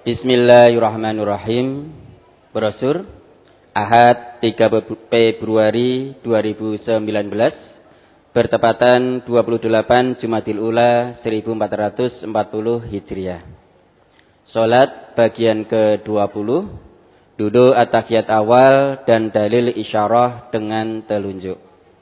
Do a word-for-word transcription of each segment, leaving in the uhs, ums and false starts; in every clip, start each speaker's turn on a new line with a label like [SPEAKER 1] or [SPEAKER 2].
[SPEAKER 1] Bismillahirrahmanirrahim. Brosur Ahad tiga Februari dua ribu sembilan belas bertepatan dua puluh delapan Jumadil Ula seribu empat ratus empat puluh Hijriah. Salat bagian ke dua puluh, duduk at-tahiyat awal dan dalil isyarah dengan telunjuk.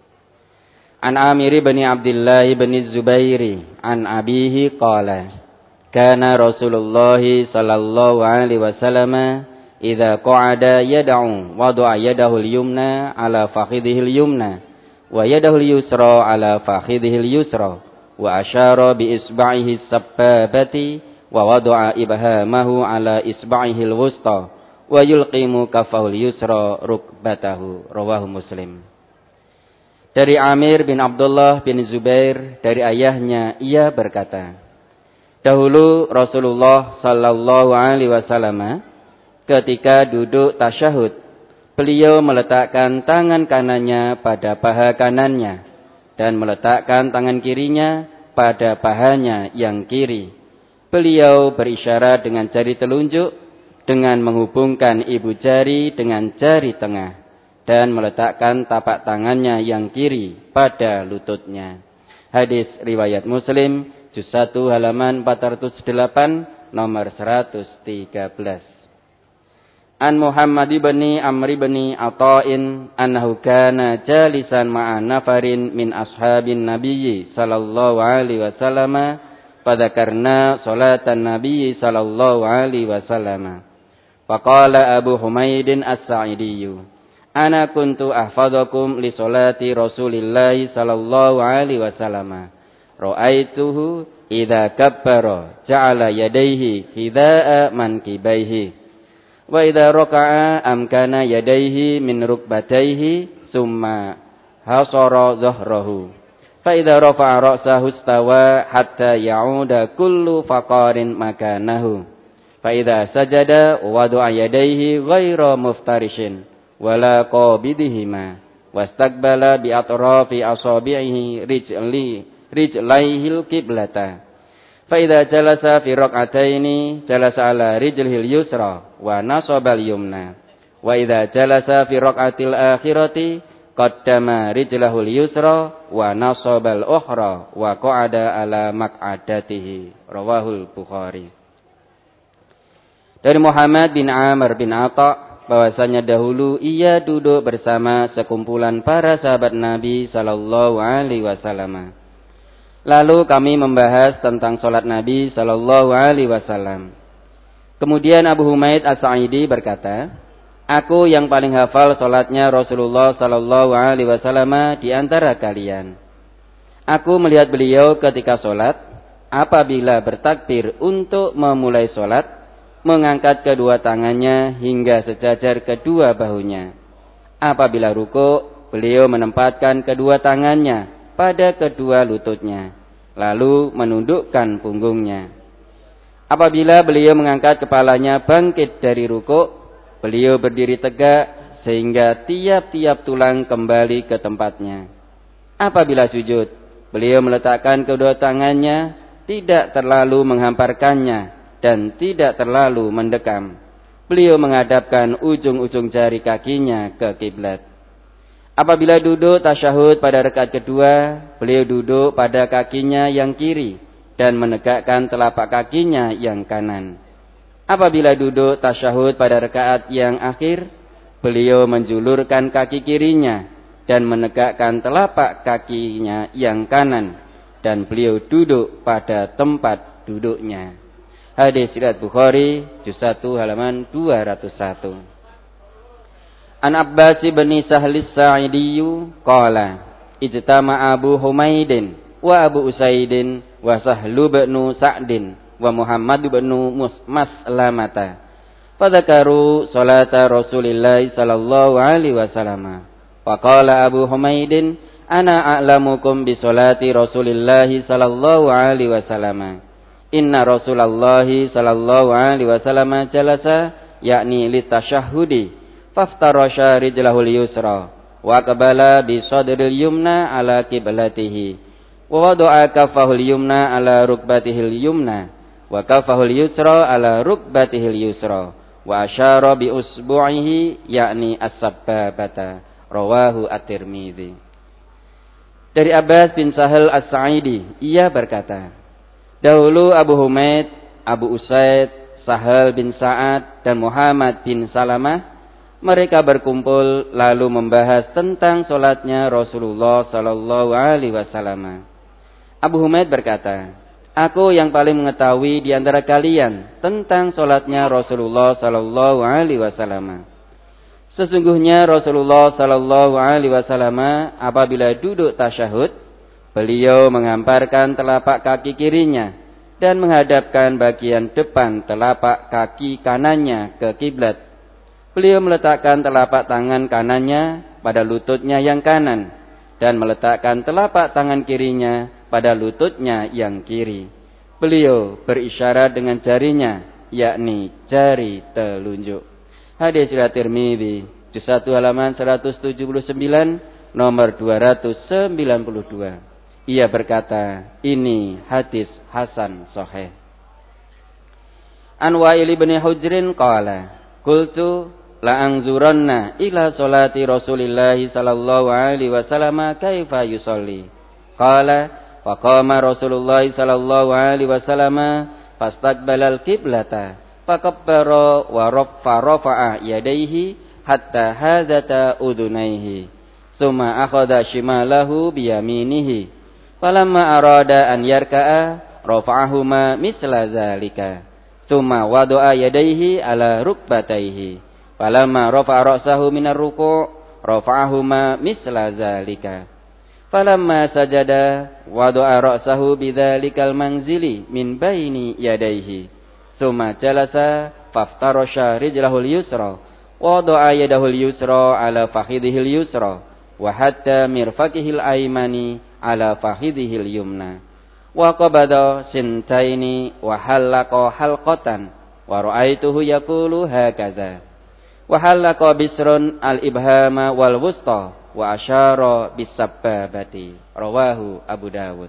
[SPEAKER 1] An Amir bin Abdullah bin Zubairi an abihi qala kana Rasulullah sallallahu alaihi wasallam idza qa'ada yad'u wada'a yadahu al-yumna ala fakhidhihi al-yumna wa yadahu al-yusra ala fakhidhihi al-yusra wa asyara bi isba'ihi as-sabbabati wa wada'a ibhamahu ala isba'ihi al-wusta wa yulqimu kaffahu al-yusra rukbatahu. Rawahu Muslim. Dari Amir bin Abdullah bin Zubair dari ayahnya, ia berkata, dahulu Rasulullah sallallahu alaihi wasallam ketika duduk tasyahud, beliau meletakkan tangan kanannya pada paha kanannya dan meletakkan tangan kirinya pada pahanya yang kiri. Beliau berisyarat dengan jari telunjuk dengan menghubungkan ibu jari dengan jari tengah dan meletakkan tapak tangannya yang kiri pada lututnya. Hadis riwayat Muslim, juz satu halaman empat ratus delapan, nomor seratus tiga belas. An Muhammad bin Amr bin Ata'in annahu kana jalisan ma'a nafarin min ashabin nabiyyi sallallahu alaihi wasallam fadzakarna salatan nabiyyi sallallahu alaihi wasallam. Faqala Abu Humaidin As-Sa'idiyyu, ana kuntu ahfadzakum li salati Rasulillah sallallahu alaihi wasallam. Ra'aituhu idza kabbara ja'ala yadayhi hida'a mankibaihi wa idza raka'a amkana yadayhi min rukbatayhi summa hasara dhahrahu fa idza rafa'a ra'sahu istawa hatta ya'uda kullu faqarin makanahu fa idza sajada wada'a yadayhi ghaira muftarishin wala qabidihima wastaqbala bi atrafi asabi'ihi rijli rijlaihil qiblata fa idza jalasa fi rak'ataini jalasa ala rijlihil yusra wa nasabal yumna wa idza jalasa fi rak'atil akhirati qaddama rijlahul yusra wa nasabal ukhra wa qa'ada ala maq'adatihi. Rawahul Bukhari. Dari Muhammad bin Amr bin Atha bahwasanya dahulu ia duduk bersama sekumpulan para sahabat Nabi sallallahu alaihi wasallam. Lalu kami membahas tentang salat Nabi sallallahu alaihi wasallam. Kemudian Abu Humaid As-Sa'idi berkata, aku yang paling hafal salatnya Rasulullah sallallahu alaihi wasallam di antara kalian. Aku melihat beliau ketika salat, apabila bertakbir untuk memulai salat, mengangkat kedua tangannya hingga sejajar kedua bahunya. Apabila ruku, beliau menempatkan kedua tangannya pada kedua lututnya, lalu menundukkan punggungnya. Apabila beliau mengangkat kepalanya bangkit dari ruku, beliau berdiri tegak sehingga tiap-tiap tulang kembali ke tempatnya. Apabila sujud, beliau meletakkan kedua tangannya, tidak terlalu menghamparkannya dan tidak terlalu mendekam. Beliau menghadapkan ujung-ujung jari kakinya ke kiblat. Apabila duduk tasyahud pada rakaat kedua, beliau duduk pada kakinya yang kiri dan menegakkan telapak kakinya yang kanan. Apabila duduk tasyahud pada rakaat yang akhir, beliau menjulurkan kaki kirinya dan menegakkan telapak kakinya yang kanan dan beliau duduk pada tempat duduknya. Hadis riwayat Bukhari, juz satu halaman dua ratus satu. An Abbas bin Sahlis Sa'idiyyu qala ijtama Abu Humaidin wa Abu Usaidin wa Sahlu bin Sa'din wa Muhammad bin Maslamata fadzakaru salata Rasulillah sallallahu alaihi wasallam. Faqala Abu Humaidin ana a'lamukum bi salati Rasulillah sallallahu alaihi wasallam. Inna Rasulullah sallallahu alaihi wasallam jalasa yakni litasyahhudi faftarasha rijlahul yusra wa qabala bi sadril yumna ala qiblatihi wa wada'a kaffahul yumna ala rukbatihil yumna wa kafahul yusra ala rukbatihil yusra wa asyara bi usbu'ihi yakni as-sabbabata. Rawahu at-Tirmidzi. Dari Abbas bin Sahal As-Sa'idi, ia berkata, dahulu Abu Humaid, Abu Usaid, Sahal bin Sa'ad dan Muhammad bin Salamah mereka berkumpul lalu membahas tentang solatnya Rasulullah sallallahu alaihi wasallam. Abu Humaid berkata, aku yang paling mengetahui di antara kalian tentang solatnya Rasulullah sallallahu alaihi wasallam. Sesungguhnya Rasulullah sallallahu alaihi wasallam apabila duduk tasyahud, beliau menghamparkan telapak kaki kirinya dan menghadapkan bagian depan telapak kaki kanannya ke kiblat. Beliau meletakkan telapak tangan kanannya pada lututnya yang kanan dan meletakkan telapak tangan kirinya pada lututnya yang kiri. Beliau berisyarat dengan jarinya, yakni jari telunjuk. Hadis riwayat Tirmidzi, juz satu halaman seratus tujuh puluh sembilan, nomor dua ratus sembilan puluh dua. Ia berkata, ini hadis hasan sahih. An Wa'il bin Hujrin qala, qultu la anzuranna ila salati Rasulillah sallallahu alaihi wasallam kaifa yusalli. Qala wa qama Rasulullah sallallahu alaihi wasallam fastaqbala al-qiblata fakabbara wa rafa rafa'a yadayhi hatta hadata udunaihi thumma akhadha shimalahu bi yaminihi falamma arada an yarka'a rafa'ahuma misla zalika thumma wada'a yadayhi ala rukbatayhi falamma rafa'a ra'sahu minar ruku' rafa'ahuma misla zalika falamma sajada wada'a ra'sahu bidzalikal manzili min baini yadayhi thumma jalasa faftarasha rijlahul yusra wada'a yadahul yusra ala fakhidhil yusra wa hatta mirfaqihil aymani ala fakhidhil yumna wa qabada sintaini wa halaqa halqatan wa ra'aituhu yaqulu hakaza wa halaqa bisrun al-ibhama wal wusta wa asyara bis-sabbabati. Rawahu Abu Dawud.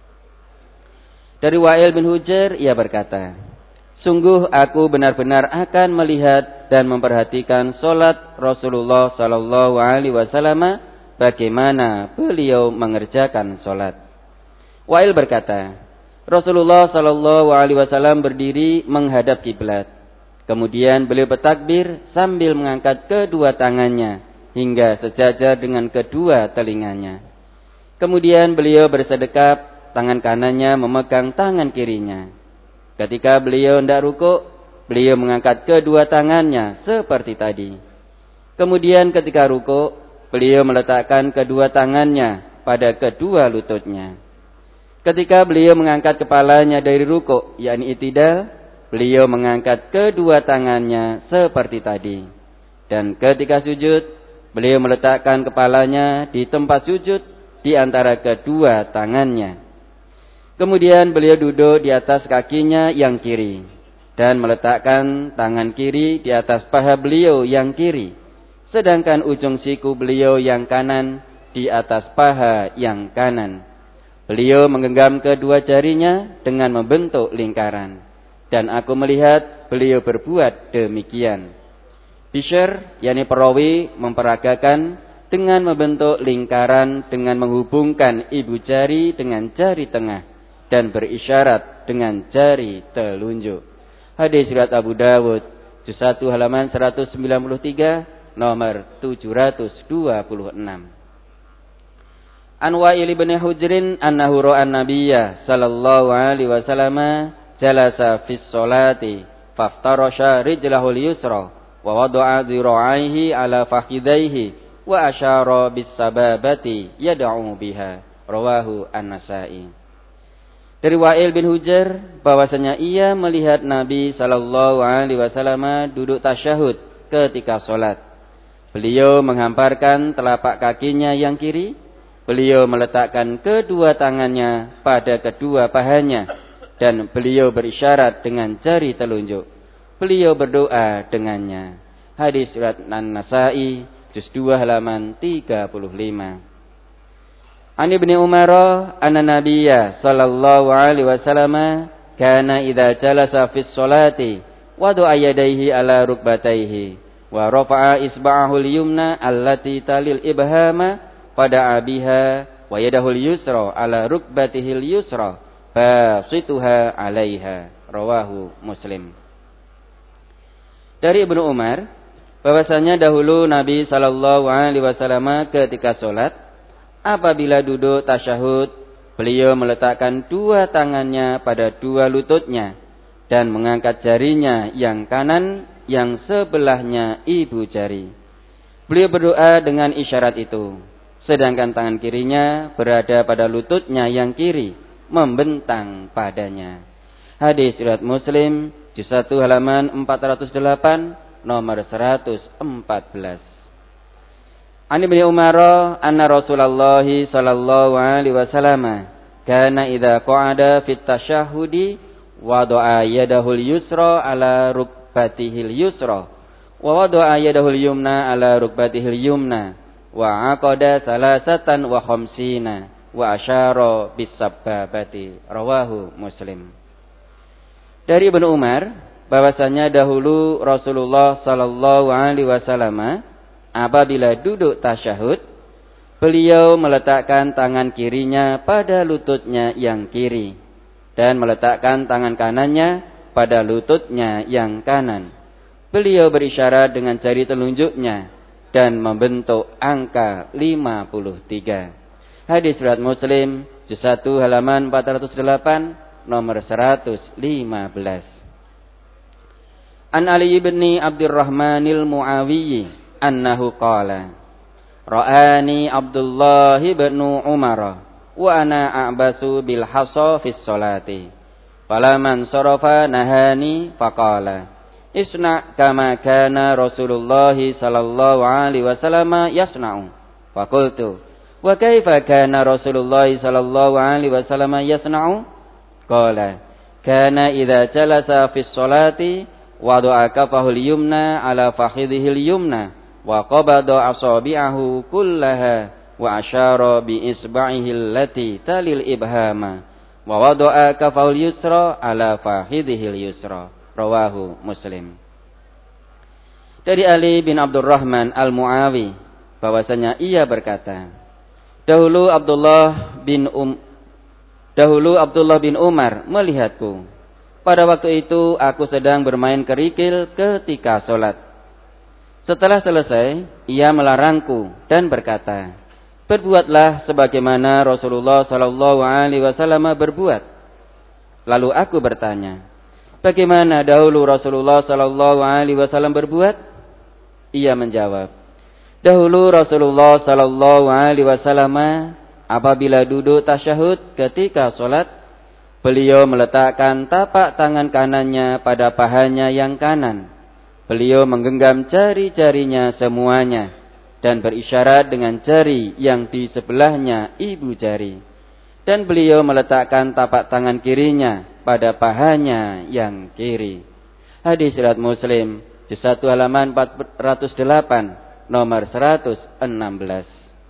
[SPEAKER 1] Dari Wa'il bin Hujr ia berkata, sungguh aku benar-benar akan melihat dan memperhatikan solat Rasulullah sallallahu alaihi wasallam, bagaimana beliau mengerjakan solat. Wa'il berkata, Rasulullah sallallahu alaihi wasallam berdiri menghadap kiblat. Kemudian beliau bertakbir sambil mengangkat kedua tangannya hingga sejajar dengan kedua telinganya. Kemudian beliau bersedekap, tangan kanannya memegang tangan kirinya. Ketika beliau hendak rukuk, beliau mengangkat kedua tangannya seperti tadi. Kemudian ketika rukuk, beliau meletakkan kedua tangannya pada kedua lututnya. Ketika beliau mengangkat kepalanya dari rukuk, yakni i'tidal, beliau mengangkat kedua tangannya seperti tadi. Dan ketika sujud, beliau meletakkan kepalanya di tempat sujud di antara kedua tangannya. Kemudian beliau duduk di atas kakinya yang kiri dan meletakkan tangan kiri di atas paha beliau yang kiri, sedangkan ujung siku beliau yang kanan di atas paha yang kanan. Beliau menggenggam kedua jarinya dengan membentuk lingkaran, dan aku melihat beliau berbuat demikian. Bishr, yakni perawi, memperagakan dengan membentuk lingkaran dengan menghubungkan ibu jari dengan jari tengah dan berisyarat dengan jari telunjuk. Hadis riwayat Abu Dawud, juz satu halaman seratus sembilan puluh tiga, nomor tujuh ratus dua puluh enam. An Wa'il bin Hujrin annahu ra'a an-nabiyya sallallahu alaihi wasallam jalasa fis sholati faftarasha rijlahul yusra wa wada'a dhira'aihi ala fakhidaihi wa asyara bis-sababati yad'u biha. Rawahu An-Nasa'i. Dari Wa'il bin Hujr bahwasanya ia melihat Nabi sallallahu alaihi wasallam duduk tasyahud ketika salat. Beliau menghamparkan telapak kakinya yang kiri, beliau meletakkan kedua tangannya pada kedua pahanya dan beliau berisyarat dengan jari telunjuk. Beliau berdoa dengannya. Hadis riwayat An-Nasa'i, juz dua halaman tiga puluh lima. An Ibnu Umar anna Nabiyya sallallahu alaihi wasallam kana idza jalasa fis sholati wada'a yadayhi ala rukbatayhi wa rafa'a isba'ahu al-yumna allati talil ibhama fada'a biha wa yadahu al-yusra ala rukbatihi al-yusra basituha 'alaiha. Rawahu Muslim. Dari Ibnu Umar bahwasanya dahulu Nabi sallallahu alaihi wasallam ketika salat apabila duduk tasyahud beliau meletakkan dua tangannya pada dua lututnya dan mengangkat jarinya yang kanan yang sebelahnya ibu jari. Beliau berdoa dengan isyarat itu, sedangkan tangan kirinya berada pada lututnya yang kiri, membentang padanya. Hadis riwayat Muslim, juz satu halaman empat ratus delapan, nomor seratus empat belas. An Ibnu Umar anna Rasulullah sallallahu alaihi wasallam kana idza qa'ada fit tasyahhudi wada'a yadahu al-yusra ala rukbatihi al-yusra wa wada'a yadahu al-yumna ala rukbatihi al-yumna wa aqada salasatan wa khamsina wa asyara bis sababati. Rawahu Muslim. Dari Ibnu Umar bahwasanya dahulu Rasulullah sallallahu alaihi wasallam apabila duduk tasyahud beliau meletakkan tangan kirinya pada lututnya yang kiri dan meletakkan tangan kanannya pada lututnya yang kanan. Beliau berisyarat dengan jari telunjuknya dan membentuk angka lima puluh tiga. Hadis riwayat Muslim, juz satu halaman empat ratus delapan, nomor seratus lima belas. An Ali bin Abdurrahmanil Muawiyyi annahu qala ra'ani Abdullah bin Umar wa ana a'basu bil hasa fis salati falaman sarafa nahani faqala isna kama kana Rasulullah sallallahu alaihi wasallam yasna'u fa qultu wa kaifa kana Rasulullah sallallahu alaihi wasallam yasna'u qala kana idza jalasa fis salati wada'a kafahu al-yumna ala fakhidhihi al-yumna wa qabada asabi'ahu kullaha wa asyara bi isba'ihi allati talil ibhama wa wada'a kafahu al-yusra ala fakhidhihi al-yusra. Rawahu Muslim. Dari Ali bin Abdurrahman Al-Muawi bahwasanya ia berkata, dahulu Abdullah bin Um dahulu Abdullah bin Umar melihatku. Pada waktu itu aku sedang bermain kerikil ketika sholat. Setelah selesai, ia melarangku dan berkata, berbuatlah sebagaimana Rasulullah sallallahu alaihi wasallam berbuat. Lalu aku bertanya, bagaimana dahulu Rasulullah sallallahu alaihi wasallam berbuat? Ia menjawab, dahulu Rasulullah sallallahu alaihi wasallam apabila duduk tasyahud ketika sholat, beliau meletakkan tapak tangan kanannya pada pahanya yang kanan. Beliau menggenggam jari-jarinya semuanya dan berisyarat dengan jari yang di sebelahnya ibu jari. Dan beliau meletakkan tapak tangan kirinya pada pahanya yang kiri. Hadis riwayat Muslim, juz satu halaman empat ratus delapan, nomor seratus enam belas.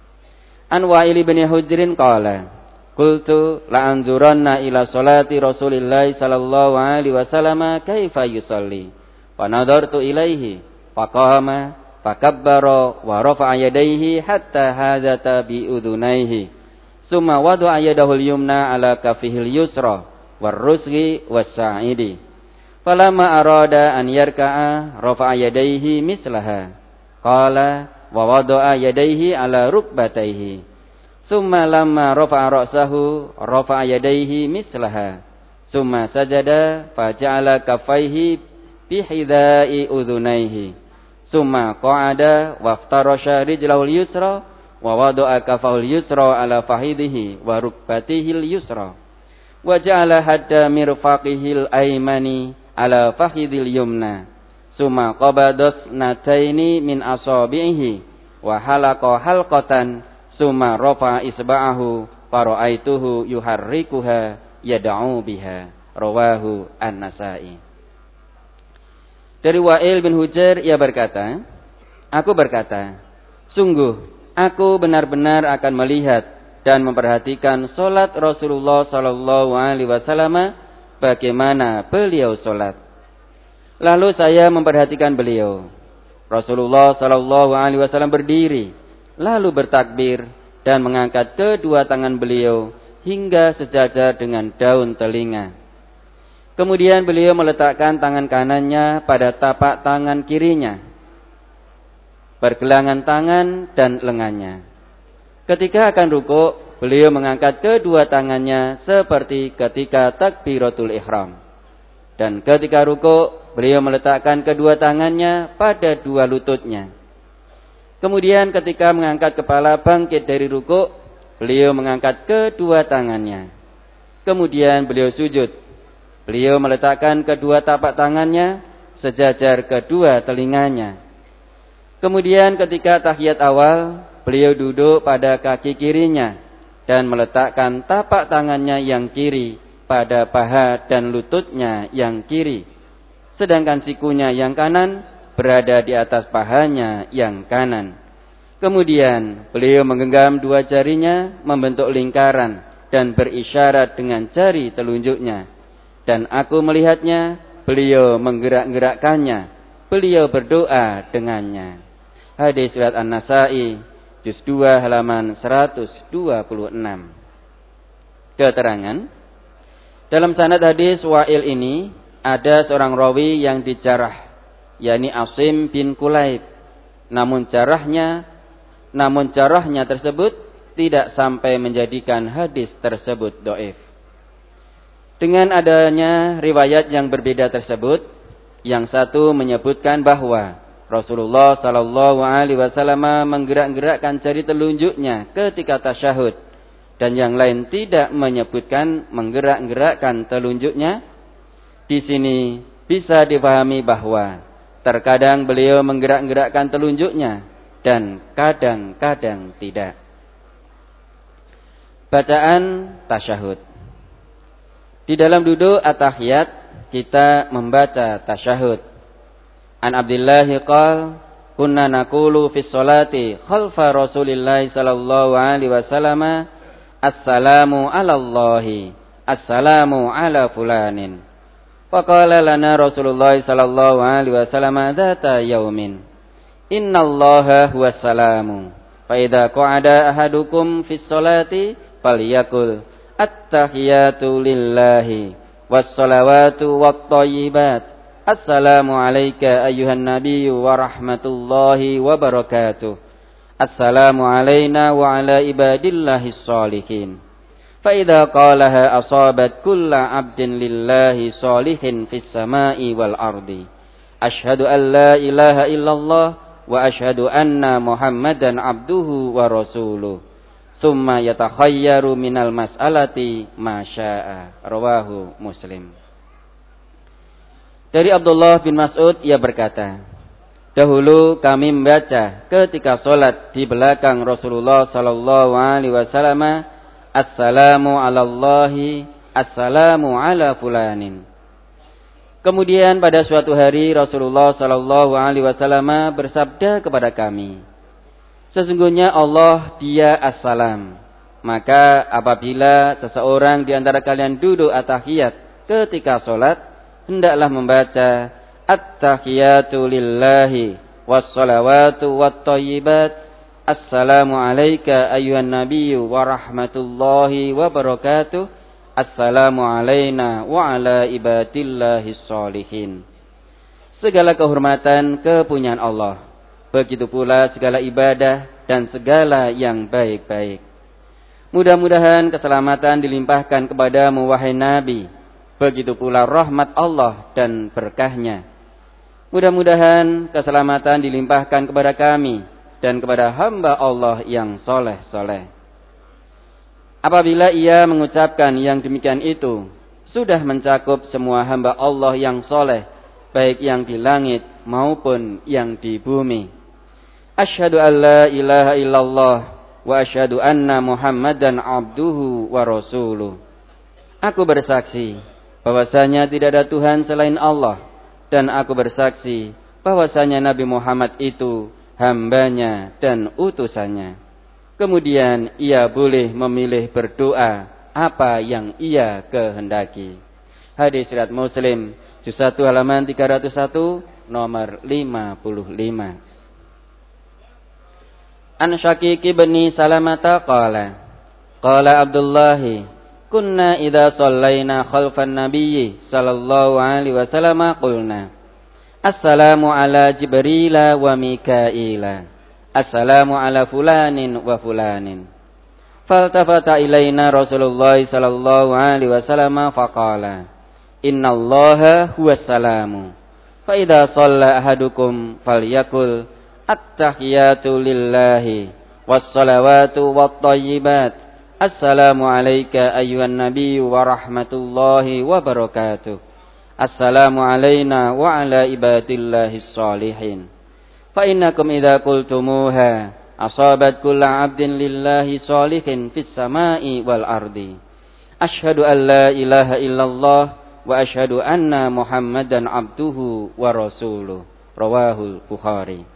[SPEAKER 1] An Wa'il bin Hujrin qala qultu la anzuranna ila salati Rasulillah sallallahu alaihi wasallam kaifa yusalli fa nadartu ilaihi faqama fakabbara wa rafa'a yadayhi hatta hadata bi udhunayhi summa wada'a yadahu al-yumna ala kafihi al-yusra war-rusghi was-sa'idi falamma arada an yarka'a rafa'a yadayhi mislaha qala wa wada'a yadayhi ala rukbatayhi summa lamma rafa'a ra'sahu rafa'a yadayhi mislaha summa sajada faja'ala kaffaihi bi hidha'i udhunayhi summa qa'ada waftarasha rijlahu al-yusra wa wada'a kaffahu al-yusra ala fahidihi wa rukbatihi al-yusra wa ja'ala hadda mirfaqihi al-aymani ala fakhidil yumna summa qabadat nataini min asabihi wa halaqa halqatan summa rafa'a isba'ahu fara'aituhu yuharrikuha yad'u biha. Rawahu An-Nasa'i. Dari Wa'il bin Hujr ia berkata, aku berkata, sungguh aku benar-benar akan melihat dan memperhatikan salat Rasulullah sallallahu alaihi wasallam bagaimana beliau sholat. Lalu saya memperhatikan beliau. Rasulullah Shallallahu Alaihi Wasallam berdiri, lalu bertakbir dan mengangkat kedua tangan beliau hingga sejajar dengan daun telinga. Kemudian beliau meletakkan tangan kanannya pada tapak tangan kirinya, pergelangan tangan dan lengannya. Ketika akan rukuk, beliau mengangkat kedua tangannya seperti ketika takbiratul ihram. Dan ketika rukuk, beliau meletakkan kedua tangannya pada dua lututnya. Kemudian ketika mengangkat kepala bangkit dari rukuk, beliau mengangkat kedua tangannya. Kemudian beliau sujud. Beliau meletakkan kedua tapak tangannya sejajar kedua telinganya. Kemudian ketika tahiyat awal, beliau duduk pada kaki kirinya dan meletakkan tapak tangannya yang kiri pada paha dan lututnya yang kiri. Sedangkan sikunya yang kanan berada di atas pahanya yang kanan. Kemudian beliau menggenggam dua jarinya membentuk lingkaran dan berisyarat dengan jari telunjuknya. Dan aku melihatnya, beliau menggerak-gerakkannya, beliau berdoa dengannya. Hadis riwayat An-Nasa'i, juz dua halaman seratus dua puluh enam. Keterangan, dalam sanad hadis Wa'il ini ada seorang rawi yang dijarah, yakni Asim bin Kulaib. Namun jarahnya, namun jarahnya tersebut tidak sampai menjadikan hadis tersebut dhaif. Dengan adanya riwayat yang berbeda tersebut, yang satu menyebutkan bahwa Rasulullah Shallallahu Alaihi Wasallam menggerak-gerakkan jari telunjuknya ketika tasyahud, dan yang lain tidak menyebutkan menggerak-gerakkan telunjuknya. Di sini bisa dipahami bahwa terkadang beliau menggerak-gerakkan telunjuknya dan kadang-kadang tidak. Bacaan tasyahud. Di dalam duduk at-tahiyat kita membaca tasyahud. An Abdullah qala kunna naqulu fi sholati khalfa Rasulillah sallallahu alaihi wasallam assalamu ala Allahi assalamu ala fulanin. Faqala lana Rasulullah sallallahu alaihi wasallam dzata yaumin innallaha huwas salamu fa idza qa'ada ahadukum fi sholati falyakul at-tahiyatu lillahi was-salawatu wat-thayyibat. Assalamu alayka ayyuhan nabiyyu wa rahmatullahi wa barakatuh. Assalamu alayna wa ala ibadillahis shalihin. Fa idza qalaha asabat kulla 'abdin lillahi shalihin fis sama'i wal ardi. Asyhadu an la ilaha illallah wa asyhadu anna Muhammadan 'abduhu wa rasuluh. Summa yatakhayyaru minal mas'alati ma syaa. Rawahu Muslim. Dari Abdullah bin Mas'ud ia berkata, dahulu kami membaca ketika salat di belakang Rasulullah sallallahu alaihi wasallam, assalamu alallahi assalamu ala fulanin. Kemudian pada suatu hari Rasulullah sallallahu alaihi wasallam bersabda kepada kami, sesungguhnya Allah dia as-salam. Maka apabila seseorang di antara kalian duduk at-tahiyat ketika salat, hendaklah membaca at-tahiyatu lillahi was-salawatu wat-thayyibat. Assalamu alayka ayyuhan nabiyyu wa rahmatullahi wa barakatuh. Assalamu alayna wa ala ibadillahis shalihin. Segala kehormatan kepunyaan Allah, begitu pula segala ibadah dan segala yang baik-baik. Mudah-mudahan keselamatan dilimpahkan kepadamu wahai Nabi, begitu pula rahmat Allah dan berkahnya. Mudah-mudahan keselamatan dilimpahkan kepada kami dan kepada hamba Allah yang soleh-soleh. Apabila ia mengucapkan yang demikian itu, sudah mencakup semua hamba Allah yang soleh, baik yang di langit maupun yang di bumi. Asyhadu an la ilaha illallah wa asyhadu anna Muhammadan abduhu wa rasuluh. Aku bersaksi bahwasanya tidak ada Tuhan selain Allah, dan aku bersaksi bahwasanya Nabi Muhammad itu hambanya dan utusannya. Kemudian ia boleh memilih berdoa apa yang ia kehendaki. Hadis riwayat Muslim, juz satu halaman tiga ratus satu, nomor lima puluh lima. An Syaqiq bin Salamata qala qala Abdullah kunna idza shallaina khalfan nabiyyi sallallahu alaihi wasallam qulna assalamu ala Jibril wa Mikaila assalamu ala fulanin wa fulanin faltafata ilaina Rasulullah sallallahu alaihi wasallam faqala innallaha huwas salamu fa idza shalla ahadukum falyakul at-tahiyatu lillahi was-salawatu wat-thayyibat assalamu alayka ayyuhan nabiyyu wa rahmatullahi wa barakatuh assalamu alayna wa ala ibadillahis shalihin fa innakum idza qultumuha asabat kullu 'abdin lillahi shalihin fis sama'i wal ardi asyhadu an la ilaha illallah wa asyhadu anna Muhammadan abduhu wa rasuluh. Rawahul Bukhari.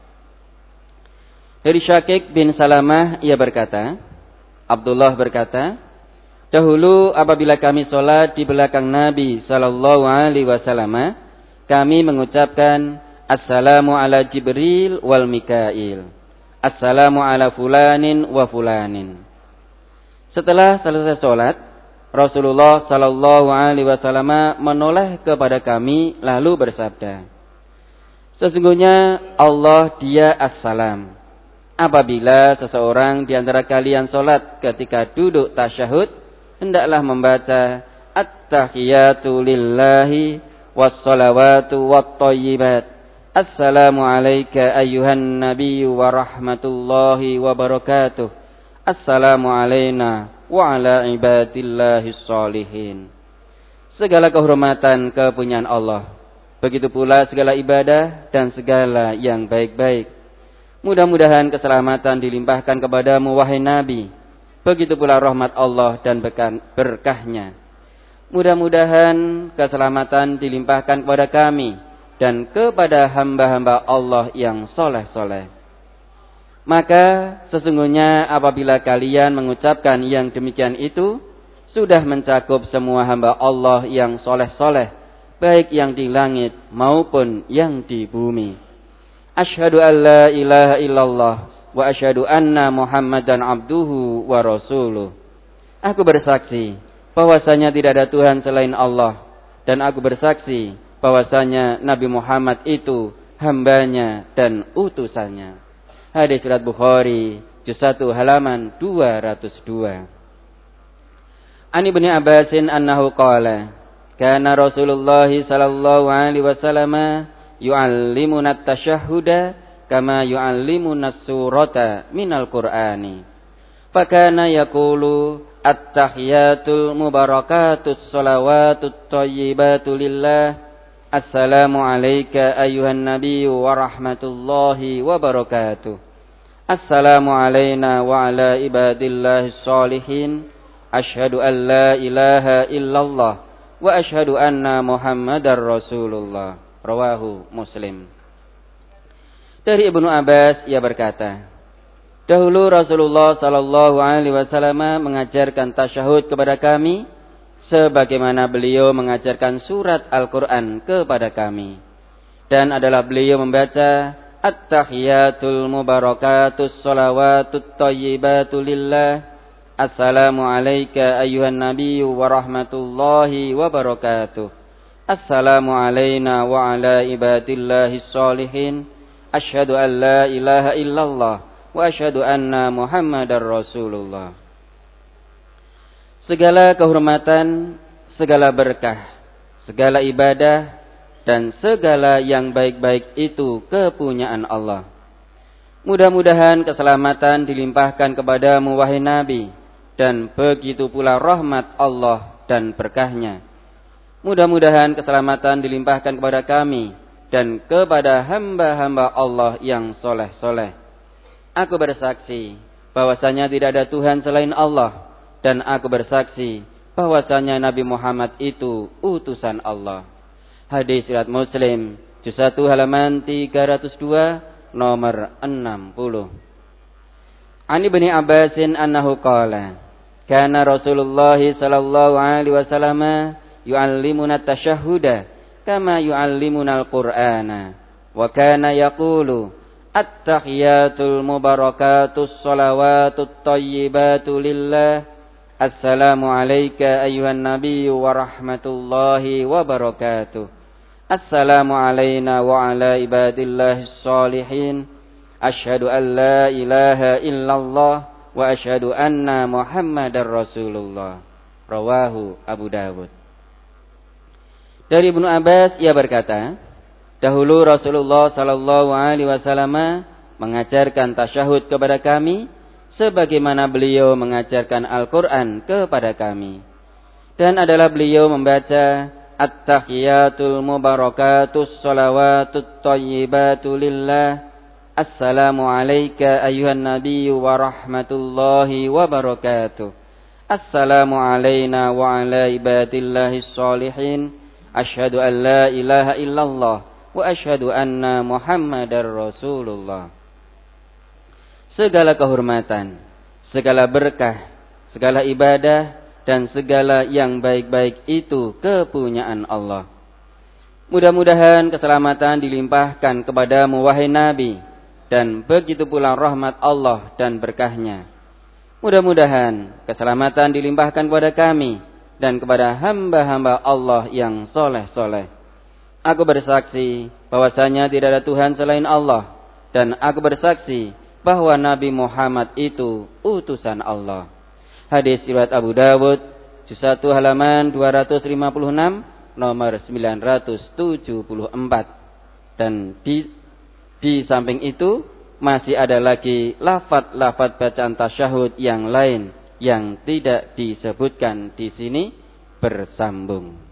[SPEAKER 1] Dari Syaqiq bin Salamah ia berkata, Abdullah berkata, dahulu apabila kami sholat di belakang Nabi sallallahu alaihi wasallam, kami mengucapkan assalamu ala Jibril wal Mikail, assalamu ala fulanin wa fulanin. Setelah selesai sholat, Rasulullah sallallahu alaihi wasallam menoleh kepada kami lalu bersabda, sesungguhnya Allah dia as-salam. Apabila seseorang di antara kalian sholat ketika duduk tasyahud, hendaklah membaca at-tahiyatu lillahi was-salawatu wat-thayyibat. Assalamu alayka ayyuhan nabiyyu wa rahmatullahi wa barakatuh. Assalamu alayna wa ala ibadillahis shalihin. Segala kehormatan kepunyaan Allah, begitu pula segala ibadah dan segala yang baik-baik. Mudah-mudahan keselamatan dilimpahkan kepadamu wahai Nabi, begitu pula rahmat Allah dan berkahnya. Mudah-mudahan keselamatan dilimpahkan kepada kami dan kepada hamba-hamba Allah yang soleh-soleh. Maka sesungguhnya apabila kalian mengucapkan yang demikian itu, sudah mencakup semua hamba Allah yang soleh-soleh, baik yang di langit maupun yang di bumi. Asyhadu an la ilaha illallah wa asyhadu anna Muhammadan abduhu wa rasuluh. Aku bersaksi bahwasanya tidak ada Tuhan selain Allah, dan aku bersaksi bahwasanya Nabi Muhammad itu hambanya dan utusannya. Hadis riwayat Bukhari, juz satu halaman dua ratus dua. An Ibnu Abbasin annahu qala, kana Rasulullah sallallahu alaihi wasallam yu'allimuna at-tashahhuda kama yu'allimuna as-surata minal Qur'ani. Fakana yaqulu at-tahiyatul mubarakatus salawatut thayyibatu lillah. Assalamu alayka ayyuhan nabiyyu wa rahmatullahi wa barakatuh. Assalamu alayna wa ala ibadillahis shalihin. Asyhadu an la ilaha illallah wa asyhadu anna Muhammadar Rasulullah. Rawahu Muslim. Dari Ibnu Abbas ia berkata, dahulu Rasulullah sallallahu alaihi wasallam mengajarkan tasyahud kepada kami sebagaimana beliau mengajarkan surat Al-Quran kepada kami. Dan adalah beliau membaca at-tahiyatul mubarakatus salawatut thayyibatu lillah. Assalamu alayka ayyuhan nabiyyu wa rahmatullahi wa barakatuh. Assalamu alayna wa ala ibadillahis shalihin. Asyhadu an la ilaha illallah wa asyhadu anna Muhammadar Rasulullah. Segala kehormatan, segala berkah, segala ibadah, dan segala yang baik-baik itu kepunyaan Allah. Mudah-mudahan keselamatan dilimpahkan kepadamu wahai Nabi, dan begitu pula rahmat Allah dan berkahnya. Mudah-mudahan keselamatan dilimpahkan kepada kami, dan kepada hamba-hamba Allah yang soleh-soleh. Aku bersaksi bahwasanya tidak ada Tuhan selain Allah, dan aku bersaksi bahwasanya Nabi Muhammad itu utusan Allah. Hadis riwayat Muslim, juz satu halaman tiga ratus dua, nomor enam puluh. An Ibnu Abbasin annahu qala, kana Rasulullah sallallahu alaihi wasallam yu'allimuna tasyahhuda kama yu'allimuna al-Qur'ana wa kana yaqulu at-tahiyatul mubarakatus salawatut thayyibatu lillah assalamu alayka ayyuhan nabiyyu wa rahmatullahi wa barakatuh assalamu alayna wa ala ibadillahis shalihin asyhadu an la ilaha illallah wa asyhadu anna muhammadar rasulullah. Rawahu Abu Dawud. Dari Ibnu Abbas ia berkata, dahulu Rasulullah sallallahu alaihi wasallam mengajarkan tasyahud kepada kami sebagaimana beliau mengajarkan Al-Qur'an kepada kami. Dan adalah beliau membaca at-tahiyatul mubarakatus salawatut thayyibatu lillah assalamu alayka ayyuhan nabiyyu wa rahmatullahi wa barakatuh assalamu alayna wa ala ibadillahis shalihin asyhadu an la ilaha illallah wa asyhadu anna muhammadar rasulullah. Segala kehormatan, segala berkah, segala ibadah dan segala yang baik-baik itu kepunyaan Allah. Mudah-mudahan keselamatan dilimpahkan kepadamu wahai Nabi, dan begitu pula rahmat Allah dan berkahnya. Mudah-mudahan keselamatan dilimpahkan kepada kami dan kepada hamba-hamba Allah yang soleh-soleh. Aku bersaksi bahwasanya tidak ada Tuhan selain Allah, dan aku bersaksi bahwa Nabi Muhammad itu utusan Allah. Hadis riwayat Abu Dawud, juz satu halaman dua ratus lima puluh enam, nomor sembilan ratus tujuh puluh empat. Dan di di samping itu masih ada lagi lafaz-lafaz bacaan tasyahud yang lain yang tidak disebutkan di sini bersambung.